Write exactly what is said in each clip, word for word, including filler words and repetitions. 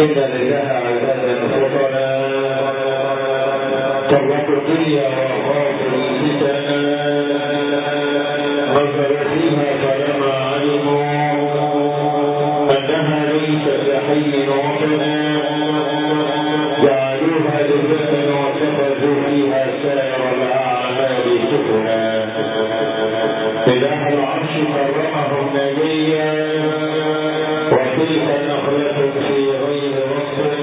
إن لله عبادا فطنا طلقوا الدنيا وخافوا الفتن نظروا فيها فلما علموا أنها ليست لحي وطنا جعلوها لذة واتخذوا فيها سائر الأعمال سفنا. إله العرش كرمهم نبيا وتلك نخلة في غير وصف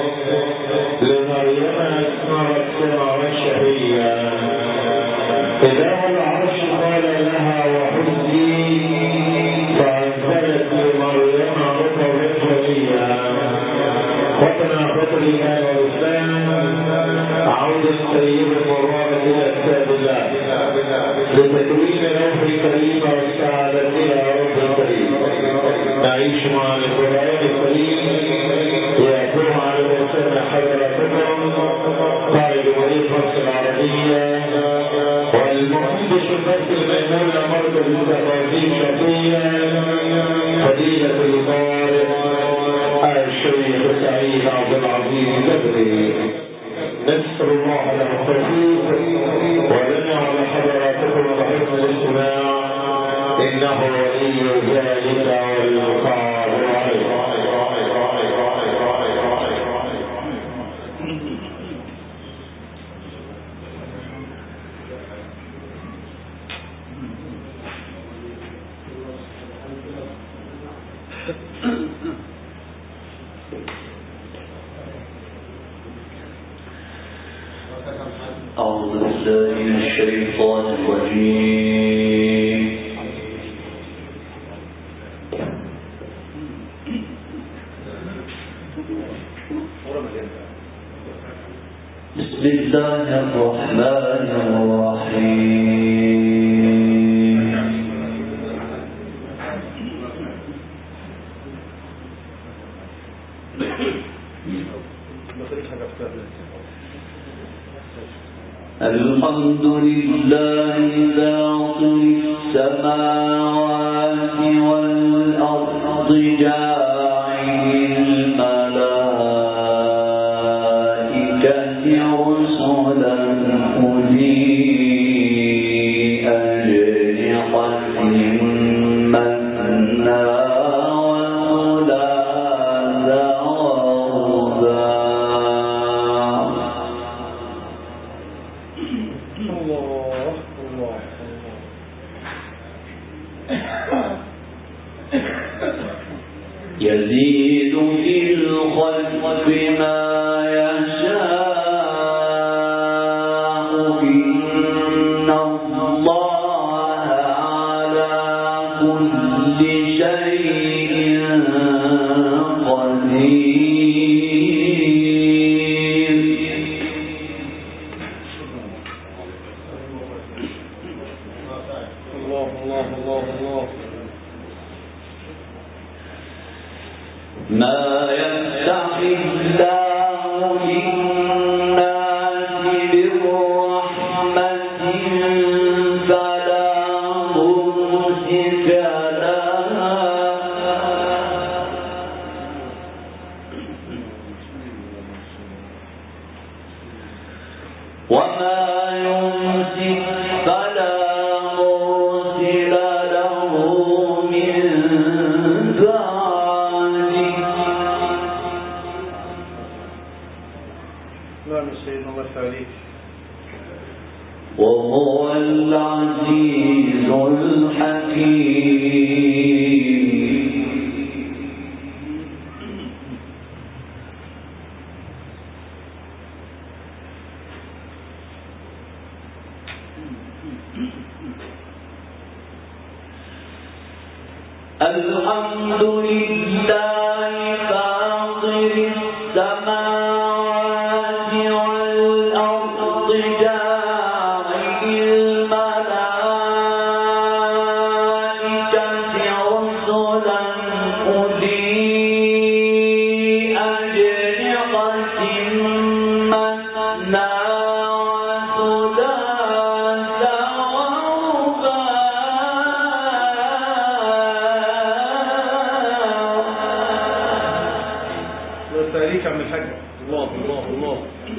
لمريم أثمرت ثمرا شهيا. إله العرش قال لها وحزي فأنزلت لمريم رطبا جنيا. وطنا فطرها والإسلام عود السيد المراد إلى كتاب الله لتكوين روح الكريم والسعادة يا رب الكريم. نعيش مع القرآن الكريم يأتون على الإنسان حضراتكم قائد مريض مصر العربية والمهندس النفس الميمون مرض بالتفاصيل شرطية فضيلة القارئ الشيخ سعيد عبد العزيز البدري. نسأل الله له التوفيق ولنا على حضراتكم وحسن الاستماع إنه ولي ذلك والقادر عليه. أعوذ بالله من الشيطان الرجيم. بسم الله الرحمن الرحيم. الحمد لله فاطر السماوات والأرض جاعل الملائكة رسلا أولي أجنحة مثنى يزيد في الخلق ما يشاء إن الله على كل شيء قدير. الله الله الله الله. ما يفتح الله للناس برحمة فلا ممسك لها وما يمسك فلا مرسل له من وهو العزيز الحكيم. الحمد لله فاطر السماوات والأرض جاعل الملائكة رسلا أولي أجنحة مثنى وثلاث ورباع يفتح عليك يا عم الحاج. الله الله الله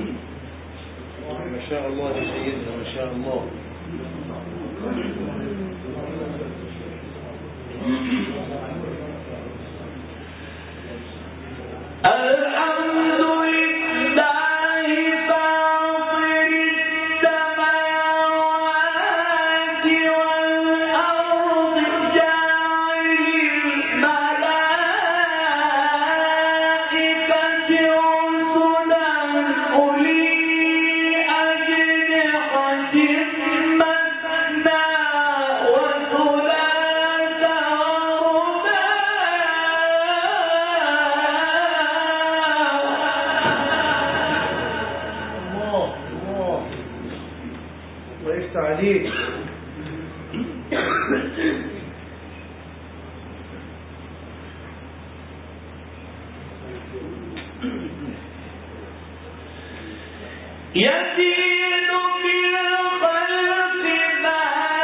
ما شاء الله يا سيدنا ما شاء الله. الحمد لله فاطر السماوات والأرض جاعل الملائكة رسلا أولي أجنحة مثنى وثلاث عليك. يزيد في الخلق ما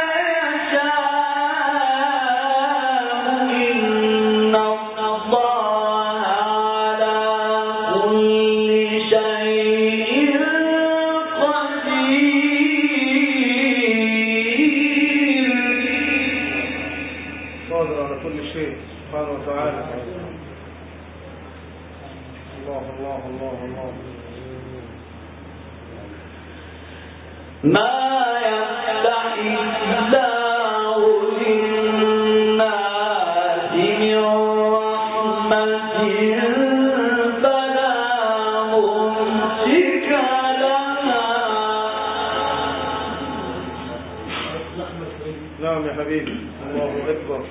يشاء إن الله على كل شيء قادر على كل شيء سبحانه وتعالى. الله الله الله الله. ما يفتح الله للناس من رحمة فلا ممسك لها. نعم يا حبيبي. الله أكبر.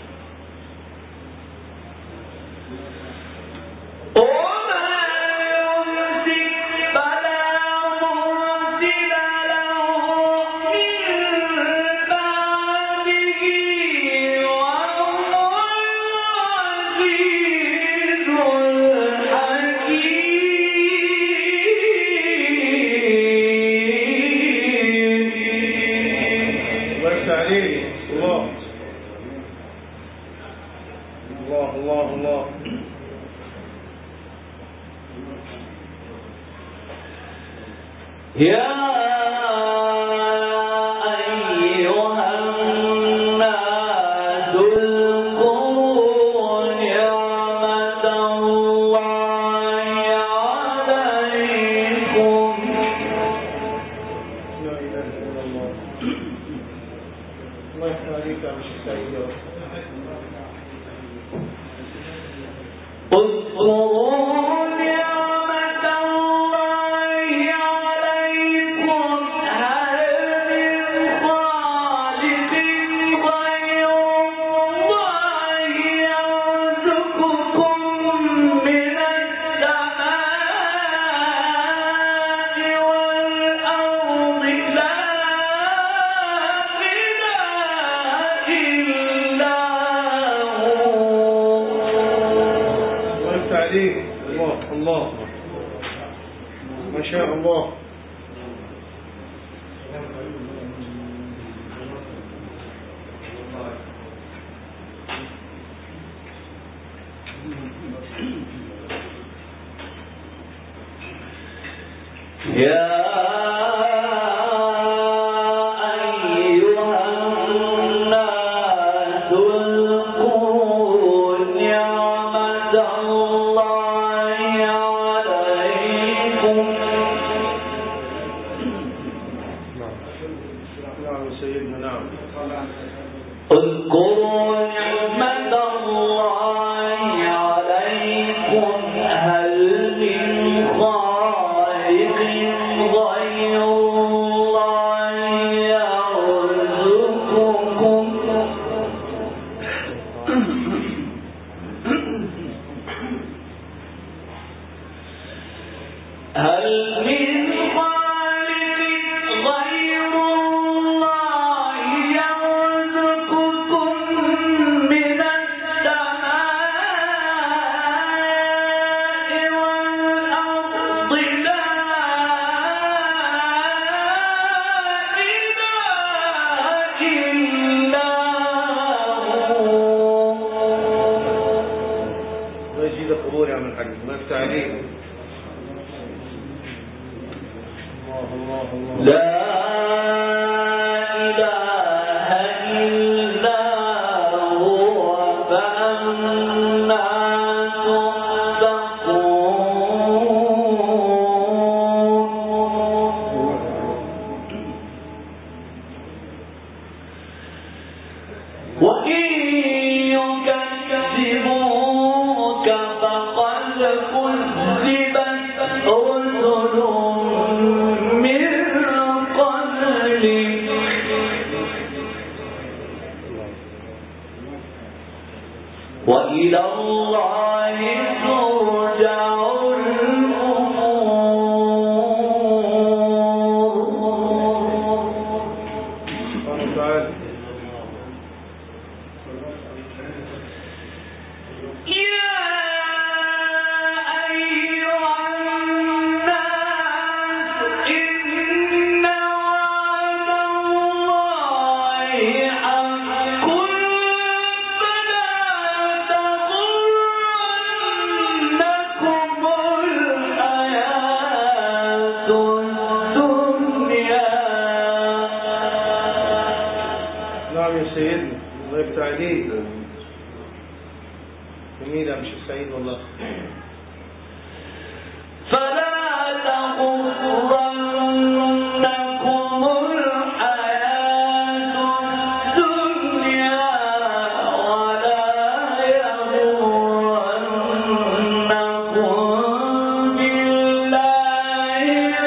الله الله. يا أيها الناس اذكروا نعمة الله عليكم. لا إله إلا الله. الله يفتح عليك يا عم السيد. اذكروا نعمة الله عليكم هل من خالق غير الله يرزقكم من السماء والأرض لا إله إلا هو. عليك. الله الله ما شاء الله. يا أيها الناس اذكروا نعمة الله عليكم. نعم سيدنا. نعم. اذكروا نعمة الله عليكم هل من خالق غير الله يرزقكم هل من خالق غير الله يرزقكم من السماء والأرض لا إله إلا هو. الله يجزيك قبول يا عم الحاج. الله يفتح عليك. لا إله إلا هو فأنا تصدقون وإن يكذبوك فقد كذبت رسل من قبلك وإلى الله ترجع جميلة مش سعيد والله. فلا تغرنكم الحياة الدنيا ولا يغرنكم بالله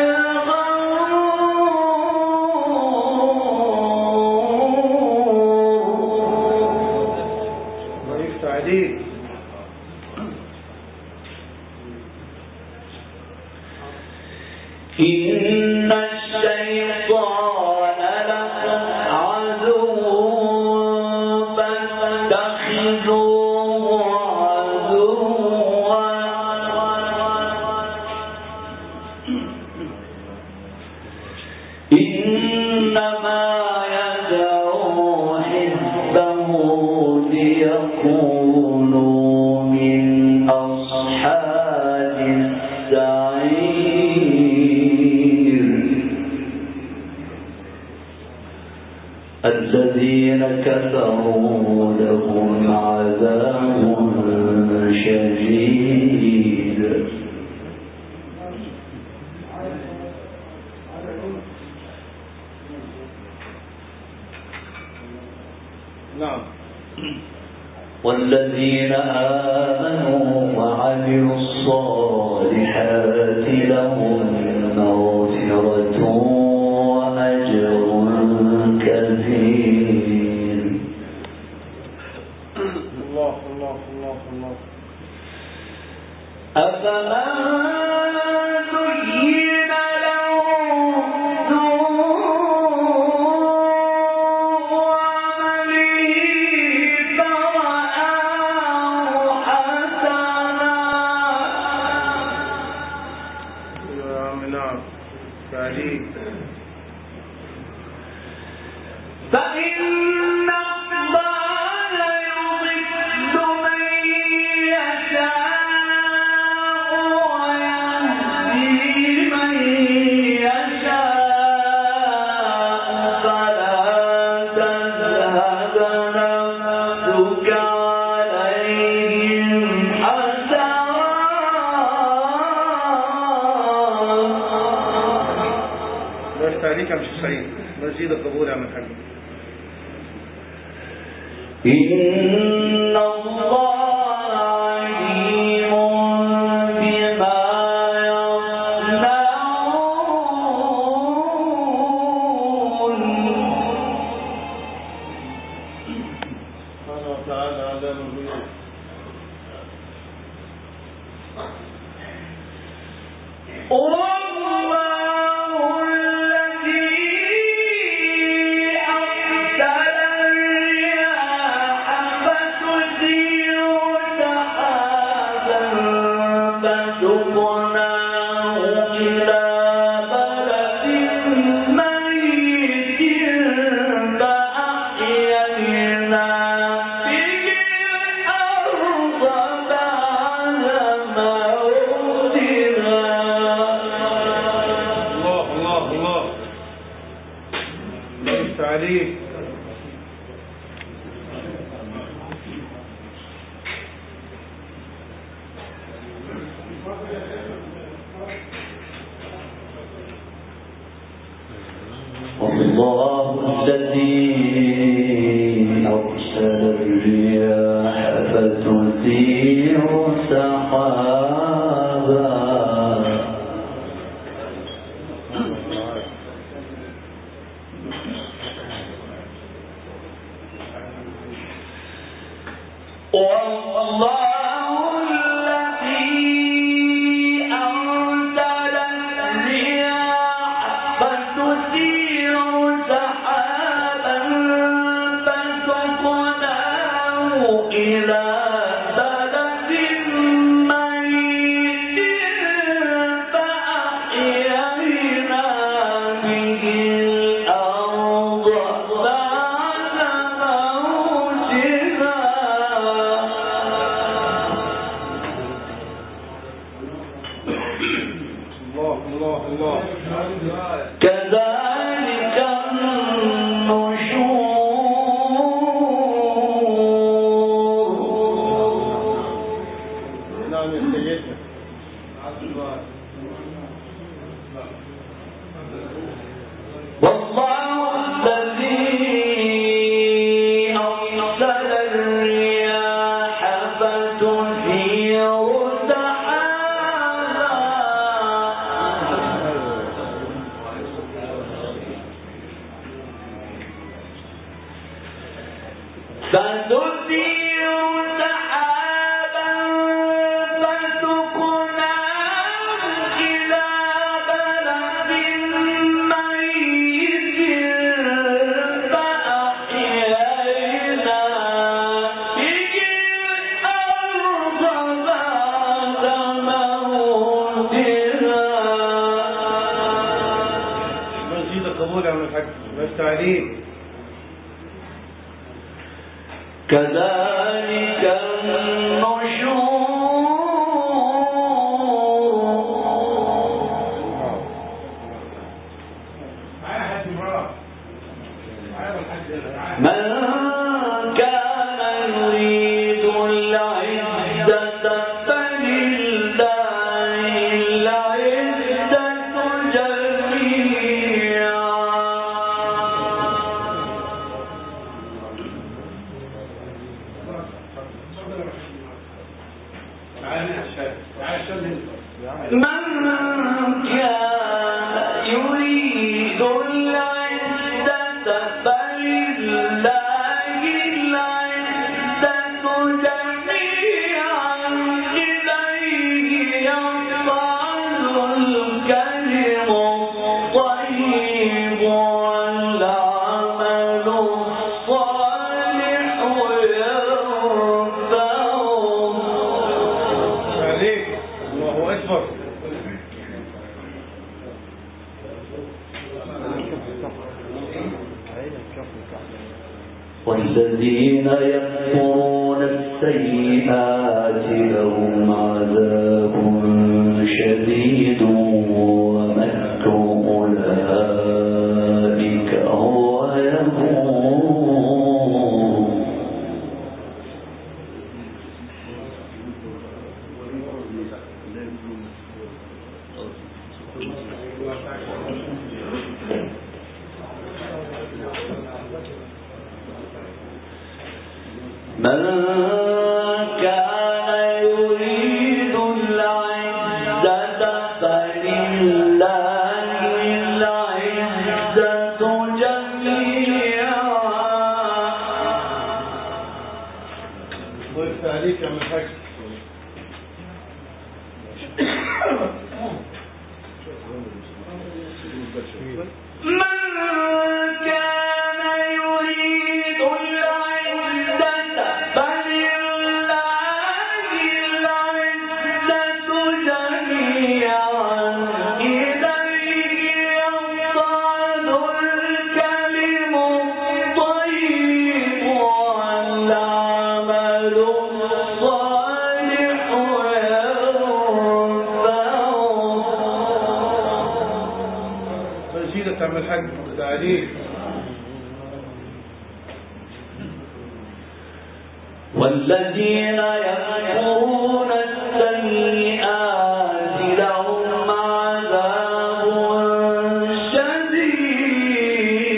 الغرور. الله يفتح عليك. إن الشيطان لكم عدو فاتخذوه عدوا إنما يدعو حزبه ليكونوا من أصحاب السعير الذين كفروا لهم عذاب شديد. نعم. والذين آمنوا وعملوا الصالحات لهم مغفرة وأجر كبير. الله الله الله الله. أفمن زين له سوء عمله فرآه حسنا. نعم. تعليق. فإن الله يضل من يشاء ويهدي من يشاء فلا تذهب نفسك عليهم حسرات. بس تعليق مش سعيد. مزيد القبول يا من حاج. إن الله عليم بما يصنعون. سبحانه وتعالى علام الغيوب. الله الله الله الذي أرسل الرياح فتثير سحابا والله كذلك النشور. نعم يا سيدنا. والله الذي أرسل الرياح فتثير سحابا فتثير سحابا فسقناه إلى بلد ميت فأحيينا به الأرض بعد موتها. مزيد قبول يا عم الحاج. بس تعليم. كذلك النشور. من كان يريد العزة فلله العزة جميعا. من كان يريد العزة فلله العزة جميعا إليه يصعد الكلم الطيب والعمل الصالح يرفعه. عليك. الله أكبر. والذين يكفرون السيئات لهم عذاب شديد ومكر أولئك هو يهون. من كان يريد العزة فلله العزة جميعا. الله يفتح عليك يا عم الحاج. من كان يريد العزة فلله العزة جميعا إليه يصعد الكلم الطيب والعمل الصالح يرفعه. مزيدك يا عم الحاج. تعليم. والذين يكفرون السيئات لهم عذاب شديد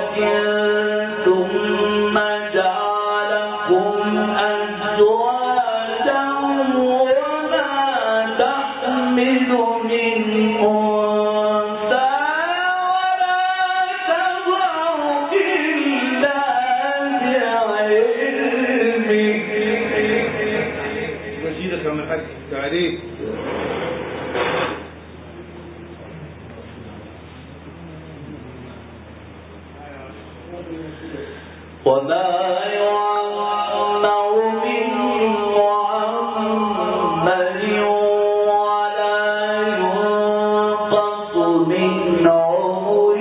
ثم جعلكم أزواجا وما تحمل من أنثى ولا تضع إلا بعلمه. مزيدك يا عم الحاج تعريف. وما يعمر من معمر ولا ينقص من عمره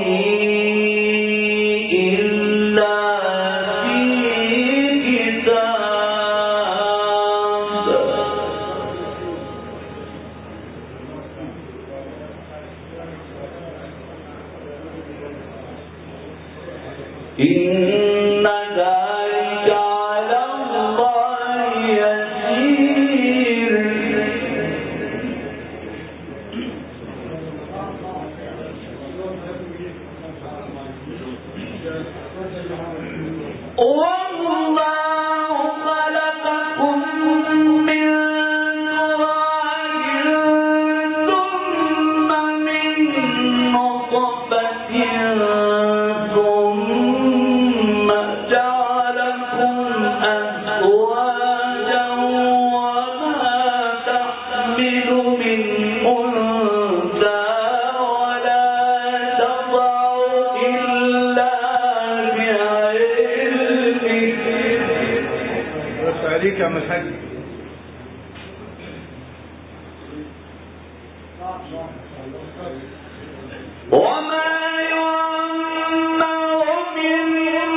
إلا في كتاب. إن ذلك على الله يسير. والله خلقكم من تراب ثم من نطفة ثم جعلكم أزواجا وما تحمل من أنثى ولا تضع إلا بعلمه. بس عليك يا عم الحاج. وما يعمر من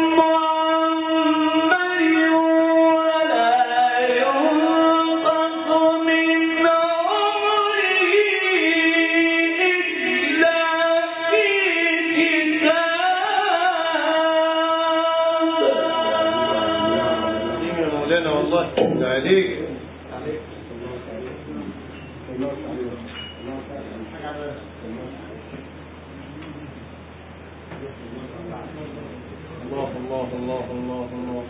معمر ولا ينقص من عمره إلا في كتاب. يا مولانا والله تعليق. الله الله الله الله الله.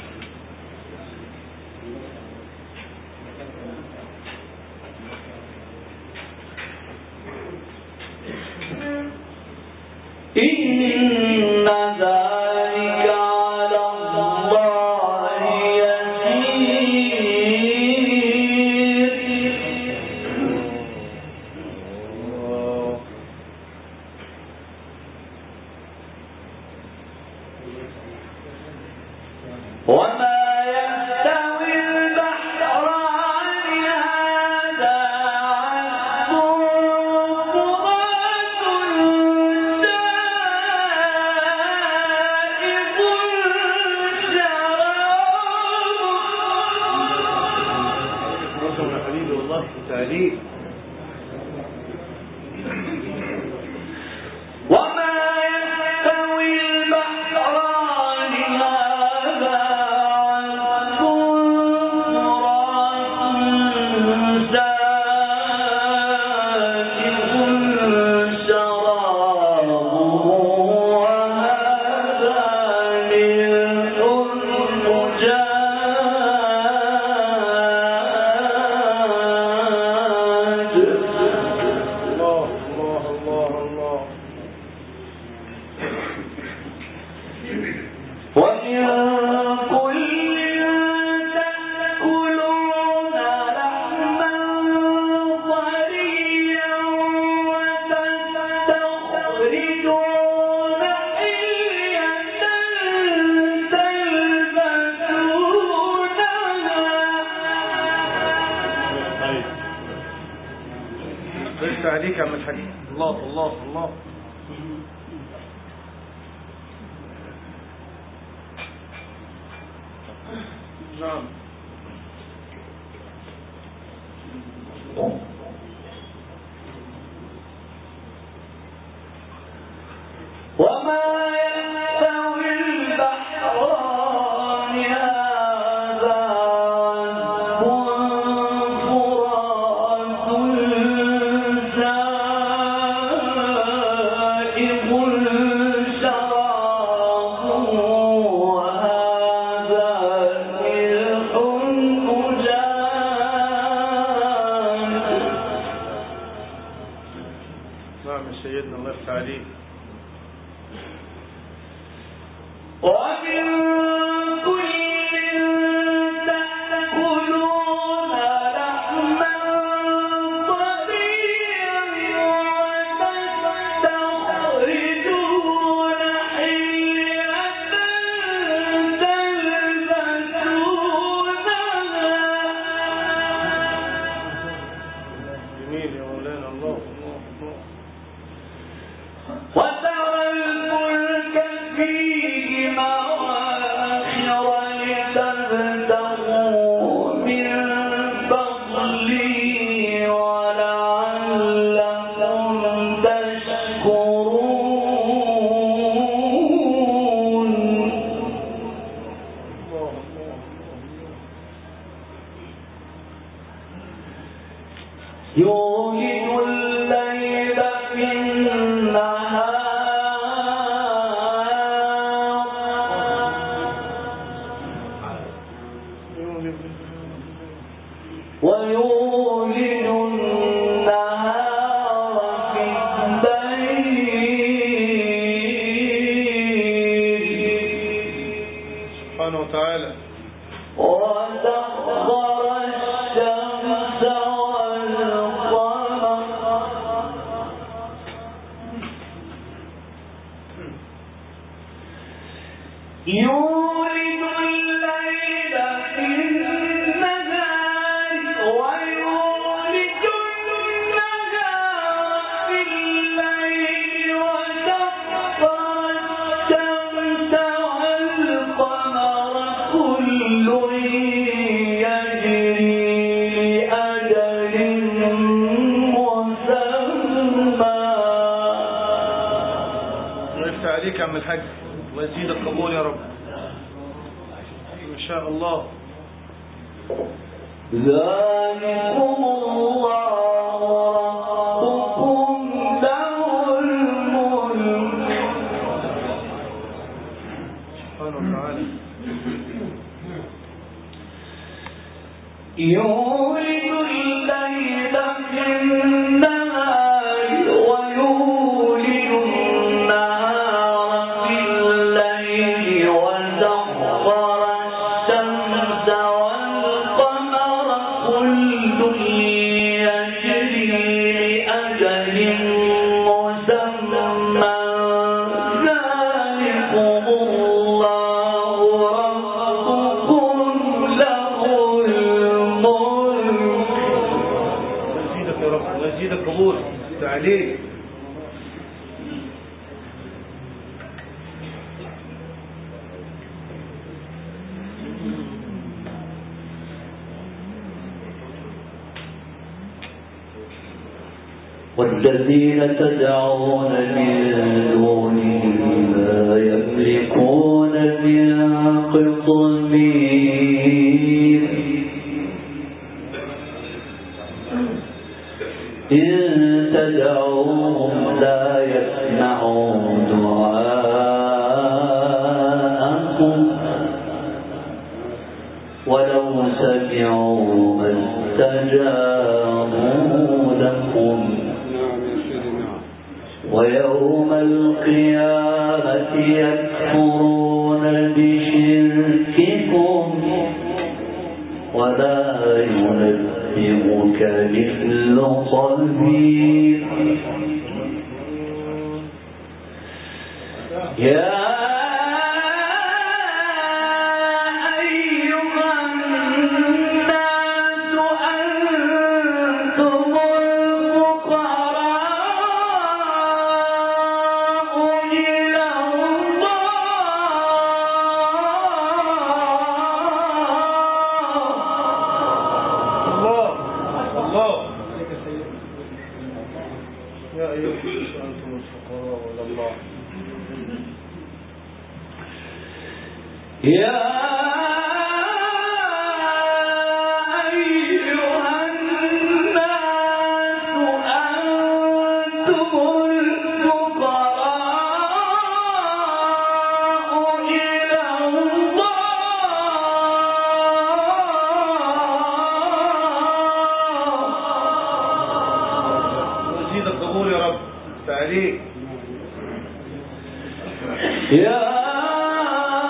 إن ذلك على الله يسير. وما يستوي البحران هذا عذب فرات سائغ شرابه. وصل يا حبيبي والله تعليق. وما يستوي البحران هذا عذب فرات سائغ شرابه وهذا ملح أجاج. الله الله الله الله. ومن كل تأكلون لحما طريا وتستخرجون حلية تلبسونها. بس عليك يا عم الحاج. الله الله الله. نعم. وما يستوي البحران هذا عذب فرات سائغ شرابه والذين تدعون من دونه لا يملكون من قطمير إن تدعوهم لا يسمعوا دعاءكم ولو سمعوا ما استجابوا لكم ويوم القيامة يكفرون بشرككم ولا ينبئك مثل خبير يا يا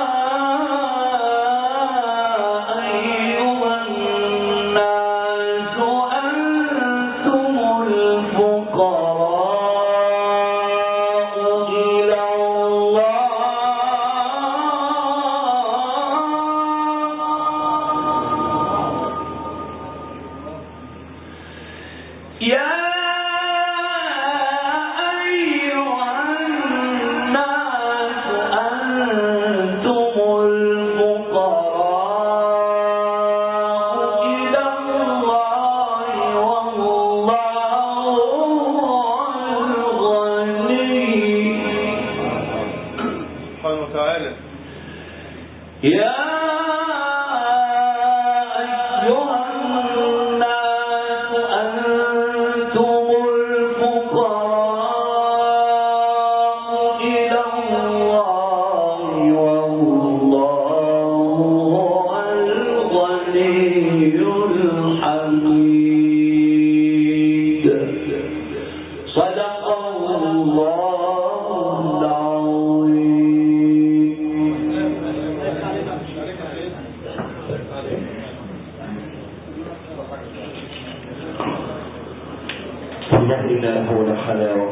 تعالى. يا أيها الناس أنتم الفقراء إلى الله والله الغني الحميد. صدق الله العظيم. والله إنا له لحلاوة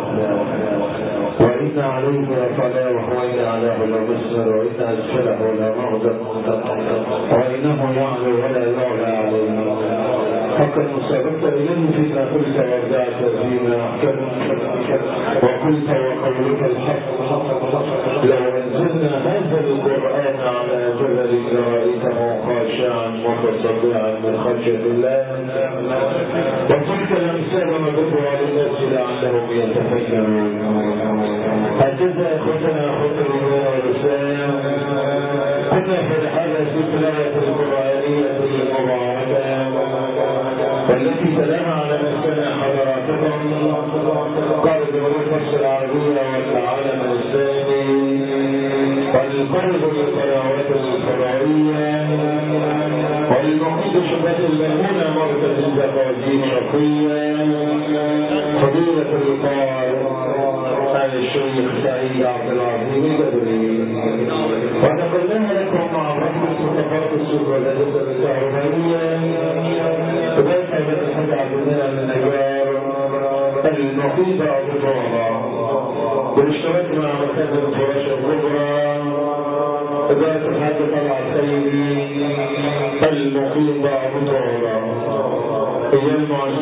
وإن عليه لطلاوة وإن علاه لمسر وإن أسفله لمغدر وإنه يعلو ولا يعلى عليه فقد سبقت إليه فيما قلت وابدعت فيما أحكمت وقلت وقولك الحق لو أنزلنا هذا القرآن على جبل لرأيته خاشعا متصدعا من خشية الله وتلك الأمثال نضربها للناس لعلهم يتفكرون. هكذا أخوتنا أخوة الإيمان والإسلام كنا في الحالة في التلاوة القرآنية المباركة والتي تلاها على نفسنا حضراتكم قارب النص العربية والعالم الإسلامي والقرب للقنوات الفضائية والمحيط شبهة المأمونة مركز الزقازين شرقية فضيلة القارئ الشيخ سعيد عبد العظيم البدري ونقلناها لكم مع رفض الصفقات السوق والهدسة الكهربائية وذلك من عبدنا النجار المحيطة بطوبة بالاشتراك مع مكتبة الفراش الكبرى إدارة الحاج طلع السيدي المحيطة بطوبة.